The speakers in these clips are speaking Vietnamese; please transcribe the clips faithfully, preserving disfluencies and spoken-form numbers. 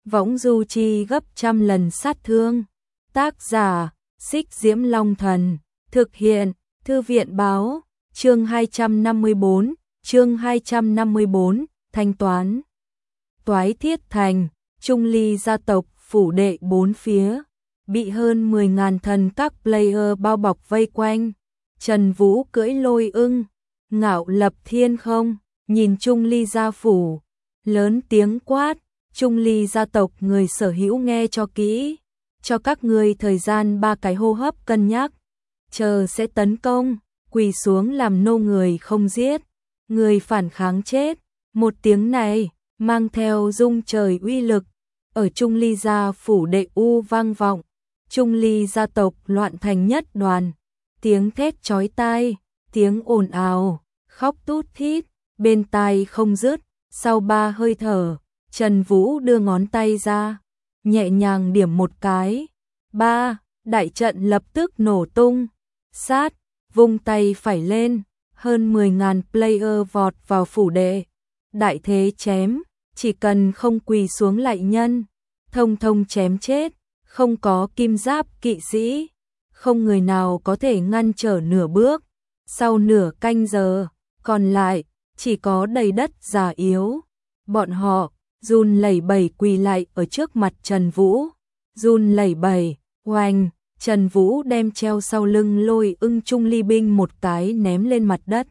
võng du chi gấp trăm lần sát thương. Tác giả, Xích Diễm Long Thần, thực hiện, Thư viện báo, chương hai trăm năm mươi bốn, chương hai trăm năm mươi bốn, thanh toán. Toái Thiết Thành, Trung Ly gia tộc phủ đệ bốn phía, bị hơn mười ngàn thần các player bao bọc vây quanh. Trần Vũ cưỡi lôi ưng, ngạo lập thiên không, nhìn Trung Ly gia phủ, lớn tiếng quát, Trung Ly gia tộc người sở hữu nghe cho kỹ, cho các ngươi thời gian ba cái hô hấp cân nhắc, chờ sẽ tấn công, quỳ xuống làm nô người không giết, người phản kháng chết. Một tiếng này mang theo rung trời uy lực, ở Trung Ly gia phủ đệ u vang vọng, Trung Ly gia tộc loạn thành nhất đoàn, tiếng thét chói tai, tiếng ồn ào, khóc tút thít, bên tai không dứt. Sau ba hơi thở, Trần Vũ đưa ngón tay ra, nhẹ nhàng điểm một cái. Ba, đại trận lập tức nổ tung. Sát, vung tay phải lên, hơn mười ngàn player vọt vào phủ đệ. Đại thế chém, chỉ cần không quỳ xuống lại nhân, thông thông chém chết, không có kim giáp kỵ sĩ, không người nào có thể ngăn trở nửa bước. Sau nửa canh giờ, còn lại chỉ có đầy đất già yếu. Bọn họ run lẩy bẩy quỳ lại ở trước mặt Trần Vũ, run lẩy bẩy. Oanh, Trần Vũ đem treo sau lưng lôi ưng Trung Ly binh một cái ném lên mặt đất.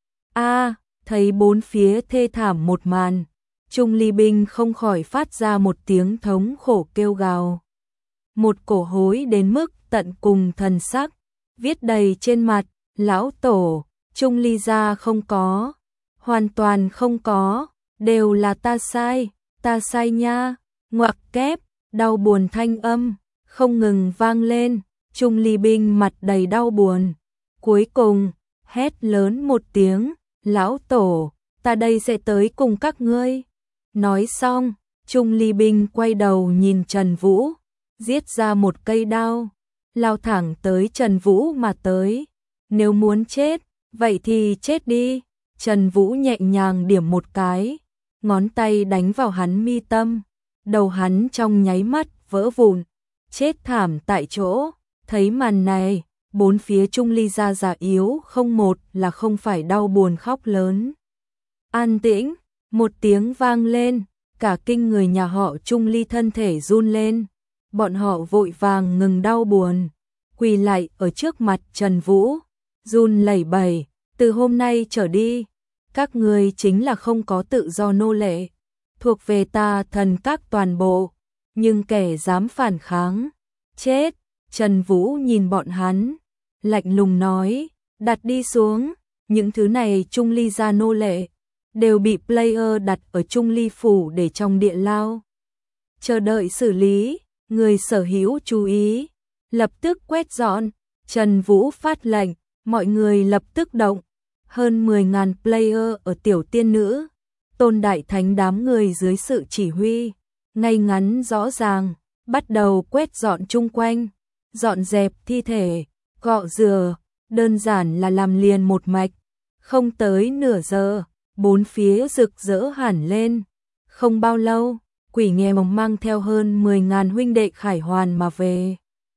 A, thấy bốn phía thê thảm một màn, Trung Ly binh không khỏi phát ra một tiếng thống khổ kêu gào. Một cổ hối đến mức tận cùng thần sắc, viết đầy trên mặt, lão tổ, Trung Ly gia không có, hoàn toàn không có, đều là ta sai, ta sai nha, ngoặc kép, đau buồn thanh âm không ngừng vang lên, Trung Ly binh mặt đầy đau buồn. Cuối cùng, hét lớn một tiếng, lão tổ, ta đây sẽ tới cùng các ngươi. Nói xong, Trung Ly binh quay đầu nhìn Trần Vũ, giết ra một cây đao, lao thẳng tới Trần Vũ mà tới. Nếu muốn chết, vậy thì chết đi. Trần Vũ nhẹ nhàng điểm một cái, ngón tay đánh vào hắn mi tâm, đầu hắn trong nháy mắt vỡ vụn, chết thảm tại chỗ. Thấy màn này, bốn phía Trung Ly gia già yếu không một là không phải đau buồn khóc lớn. An tĩnh, một tiếng vang lên, cả kinh người nhà họ Trung Ly thân thể run lên. Bọn họ vội vàng ngừng đau buồn, quỳ lại ở trước mặt Trần Vũ, run lẩy bẩy, từ hôm nay trở đi, các ngươi chính là không có tự do nô lệ, thuộc về ta thần các toàn bộ, nhưng kẻ dám phản kháng, chết. Trần Vũ nhìn bọn hắn, lạnh lùng nói, đặt đi xuống, những thứ này Trung Ly gia nô lệ, đều bị player đặt ở Trung Ly phủ để trong địa lao, chờ đợi xử lý. Người sở hữu chú ý, lập tức quét dọn. Trần Vũ phát lệnh, mọi người lập tức động. Hơn mười ngàn player ở tiểu tiên nữ, Tôn Đại Thánh đám người dưới sự chỉ huy, ngay ngắn rõ ràng, bắt đầu quét dọn chung quanh, dọn dẹp thi thể, cọ rửa, đơn giản là làm liền một mạch. Không tới nửa giờ, bốn phía rực rỡ hẳn lên. Không bao lâu, Quỷ Nghèo mang theo hơn mười ngàn huynh đệ khải hoàn mà về.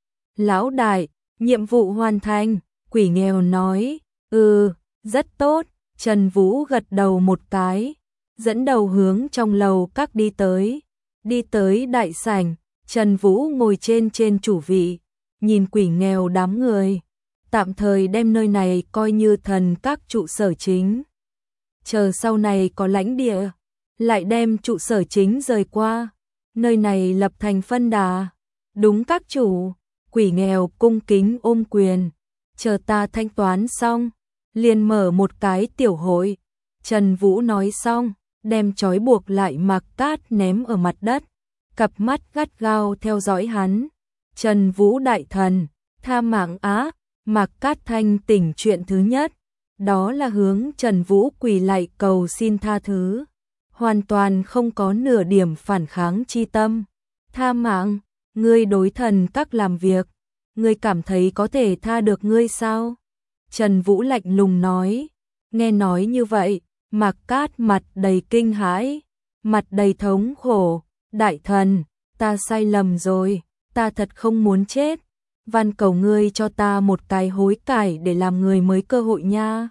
Lão đại, nhiệm vụ hoàn thành. Quỷ Nghèo nói, ừ, rất tốt. Trần Vũ gật đầu một cái, dẫn đầu hướng trong lầu các đi tới. Đi tới đại sảnh, Trần Vũ ngồi trên trên chủ vị, nhìn Quỷ Nghèo đám người, tạm thời đem nơi này coi như thần các trụ sở chính. Chờ sau này có lãnh địa, lại đem trụ sở chính rời qua, nơi này lập thành phân đà. Đúng các chủ. Quỷ Nghèo cung kính ôm quyền, chờ ta thanh toán xong, liền mở một cái tiểu hội. Trần Vũ nói xong, đem trói buộc lại Mạc Cát ném ở mặt đất, cặp mắt gắt gao theo dõi hắn. Trần Vũ đại thần, tha mạng á. Mạc Cát thanh tỉnh chuyện thứ nhất, đó là hướng Trần Vũ quỳ lại cầu xin tha thứ, hoàn toàn không có nửa điểm phản kháng chi tâm. Tha mạng, ngươi đối thần các làm việc, ngươi cảm thấy có thể tha được ngươi sao? Trần Vũ lạnh lùng nói. Nghe nói như vậy, Mạc Cát mặt đầy kinh hãi, mặt đầy thống khổ, Đại thần, ta sai lầm rồi, ta thật không muốn chết. Van cầu ngươi cho ta một cái hối cải để làm người mới cơ hội nha.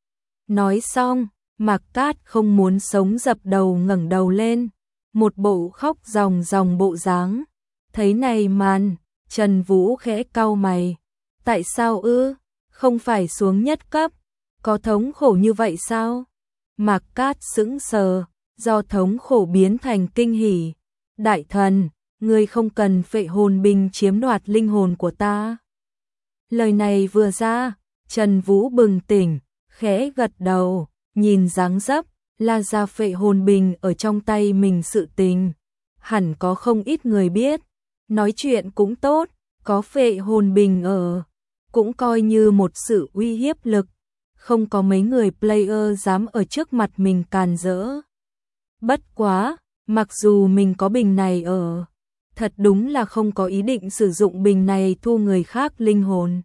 Nói xong, Mạc Cát không muốn sống dập đầu ngẩng đầu lên, một bộ khóc ròng ròng bộ dáng. Thấy này màn, Trần Vũ khẽ cau mày. Tại sao ư? Không phải xuống nhất cấp, có thống khổ như vậy sao? Mạc Cát sững sờ, do thống khổ biến thành kinh hỉ. Đại thần, ngươi không cần phệ hồn binh chiếm đoạt linh hồn của ta. Lời này vừa ra, Trần Vũ bừng tỉnh, khẽ gật đầu, nhìn dáng dấp, là ra phệ hồn binh ở trong tay mình sự tình. Hẳn có không ít người biết, nói chuyện cũng tốt, có phệ hồn binh ở, cũng coi như một sự uy hiếp lực. Không có mấy người player dám ở trước mặt mình càn rỡ. Bất quá, mặc dù mình có bình này ở, thật đúng là không có ý định sử dụng bình này thu người khác linh hồn.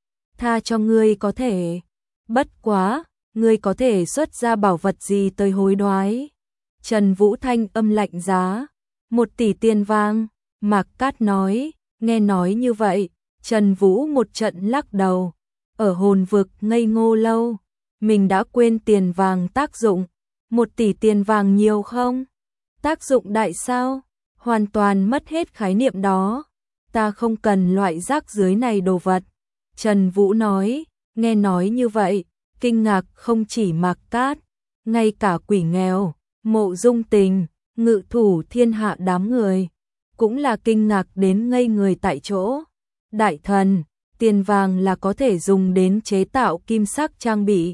Tha cho ngươi có thể, bất quá, ngươi có thể xuất ra bảo vật gì tới hối đoái. Trần Vũ thanh âm lạnh giá, một tỷ tiền vàng. Mạc Cát nói, nghe nói như vậy, Trần Vũ một trận lắc đầu. Ở hồn vực ngây ngô lâu, mình đã quên tiền vàng tác dụng. Một tỷ tiền vàng nhiều không? Tác dụng đại sao? Hoàn toàn mất hết khái niệm đó. Ta không cần loại rác dưới này đồ vật. Trần Vũ nói, nghe nói như vậy, kinh ngạc không chỉ Mạc Cát, ngay cả Quỷ Nghèo, Mộ Dung Tình, Ngự Thủ Thiên Hạ đám người, cũng là kinh ngạc đến ngây người tại chỗ. Đại thần, tiền vàng là có thể dùng đến chế tạo kim sắc trang bị.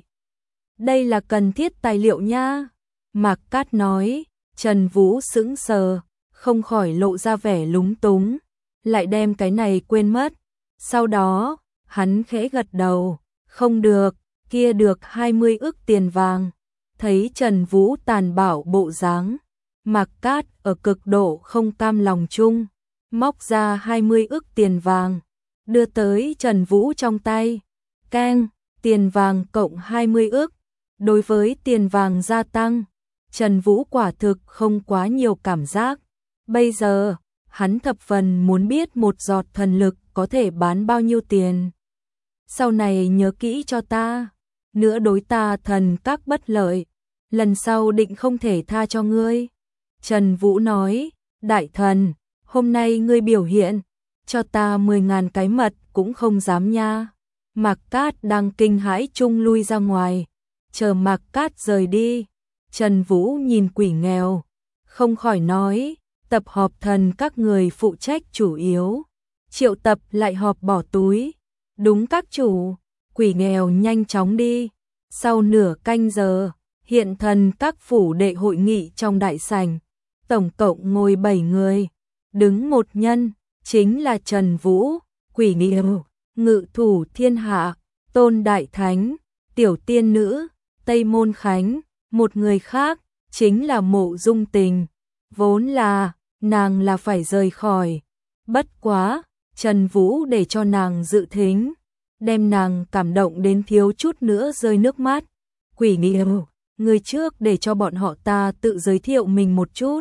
Đây là cần thiết tài liệu nha. Mạc Cát nói. Trần Vũ sững sờ, không khỏi lộ ra vẻ lúng túng, lại đem cái này quên mất. Sau đó, hắn khẽ gật đầu, không được, kia được hai mươi ức tiền vàng. Thấy Trần Vũ tàn bạo bộ dáng, Mạc Cát ở cực độ không cam lòng chung, móc ra hai mươi ức tiền vàng, đưa tới Trần Vũ trong tay. Keng, tiền vàng cộng hai mươi ức. Đối với tiền vàng gia tăng, Trần Vũ quả thực không quá nhiều cảm giác. Bây giờ, hắn thập phần muốn biết một giọt thần lực có thể bán bao nhiêu tiền. Sau này nhớ kỹ cho ta, nữa đối ta thần các bất lợi, lần sau định không thể tha cho ngươi. Trần Vũ nói, đại thần, hôm nay ngươi biểu hiện, cho ta mười ngàn cái mật cũng không dám nha. Mạc Cát đang kinh hãi chung lui ra ngoài, chờ Mạc Cát rời đi. Trần Vũ nhìn Quỷ Nghèo, không khỏi nói, tập họp thần các người phụ trách chủ yếu, triệu tập lại họp bỏ túi. Đúng các chủ. Quỷ Nghèo nhanh chóng đi. Sau nửa canh giờ, hiện thần các phủ đệ hội nghị trong đại sảnh, tổng cộng ngồi bảy người, đứng một nhân, chính là Trần Vũ, Quỷ Nghèo, Ngự Thủ Thiên Hạ, Tôn Đại Thánh, Tiểu Tiên Nữ, Tây Môn Khánh. Một người khác, chính là Mộ Dung Tình. Vốn là, nàng là phải rời khỏi. Bất quá, Trần Vũ để cho nàng dự thính, đem nàng cảm động đến thiếu chút nữa rơi nước mắt. Quỷ Nghèo, người trước để cho bọn họ ta tự giới thiệu mình một chút.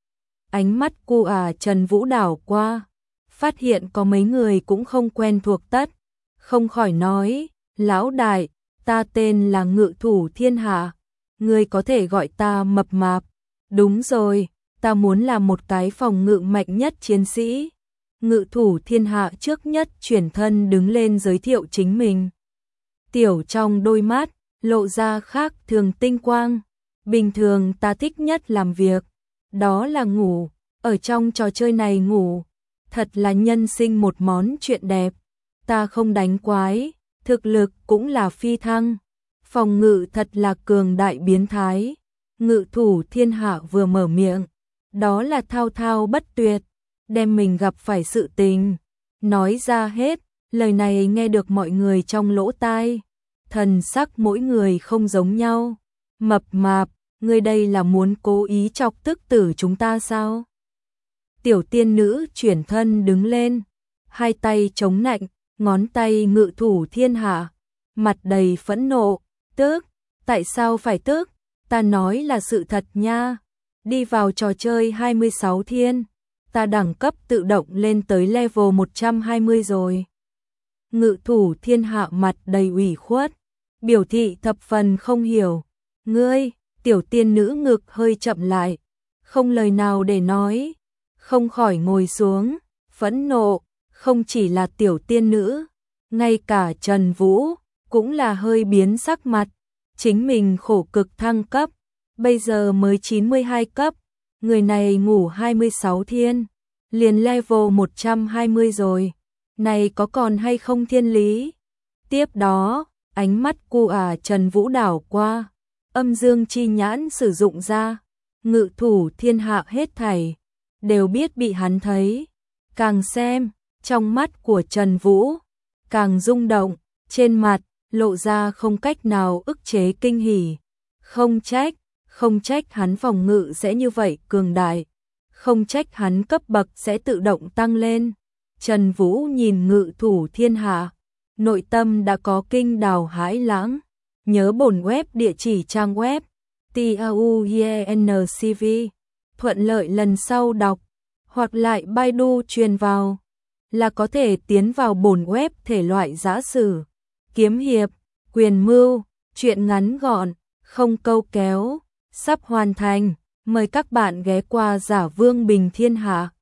Ánh mắt cu à Trần Vũ đảo qua, phát hiện có mấy người cũng không quen thuộc tất. Không khỏi nói, lão đại, ta tên là Ngự Thủ Thiên Hạ. Ngươi có thể gọi ta mập mạp. Đúng rồi, ta muốn làm một cái phòng ngự mạnh nhất chiến sĩ. Ngự Thủ Thiên Hạ trước nhất chuyển thân đứng lên giới thiệu chính mình. Tiểu trong đôi mắt, lộ ra khác thường tinh quang. Bình thường ta thích nhất làm việc, đó là ngủ, ở trong trò chơi này ngủ. Thật là nhân sinh một món chuyện đẹp. Ta không đánh quái, thực lực cũng là phi thăng. Phòng ngự thật là cường đại biến thái. Ngự Thủ Thiên Hạ vừa mở miệng, đó là thao thao bất tuyệt, đem mình gặp phải sự tình nói ra hết. Lời này nghe được mọi người trong lỗ tai, thần sắc mỗi người không giống nhau. Mập mạp, ngươi đây là muốn cố ý chọc tức tử chúng ta sao? Tiểu Tiên Nữ chuyển thân đứng lên, hai tay chống nạnh, ngón tay Ngự Thủ Thiên Hạ, mặt đầy phẫn nộ. Tức, tại sao phải tức? Ta nói là sự thật nha. Đi vào trò chơi hai mươi sáu thiên, ta đẳng cấp tự động lên tới level một trăm hai mươi rồi. Ngự thủ thiên hạ mặt đầy ủy khuất, biểu thị thập phần không hiểu. Ngươi, tiểu tiên nữ ngực hơi chậm lại, không lời nào để nói, không khỏi ngồi xuống, phẫn nộ, không chỉ là tiểu tiên nữ, ngay cả Trần Vũ cũng là hơi biến sắc mặt, chính mình khổ cực thăng cấp, bây giờ mới chín mươi hai cấp, người này ngủ hai mươi sáu thiên, liền level một trăm hai mươi rồi, này có còn hay không thiên lý. Tiếp đó, ánh mắt cu à Trần Vũ đảo qua, âm dương chi nhãn sử dụng ra, ngự thủ thiên hạ hết thảy, đều biết bị hắn thấy. Càng xem, trong mắt của Trần Vũ, càng rung động, trên mặt, lộ ra không cách nào ức chế kinh hỉ. Không trách, không trách hắn phòng ngự sẽ như vậy cường đại, không trách hắn cấp bậc sẽ tự động tăng lên. Trần Vũ nhìn ngự thủ thiên hạ, nội tâm đã có kinh đào hãi lãng. Nhớ bổn web địa chỉ trang web tauyencv, thuận lợi lần sau đọc, hoặc lại Baidu truyền vào, là có thể tiến vào bổn web thể loại giã sử, kiếm hiệp, quyền mưu, truyện ngắn gọn, không câu kéo, sắp hoàn thành, mời các bạn ghé qua Giả Vương Bình Thiên Hạ.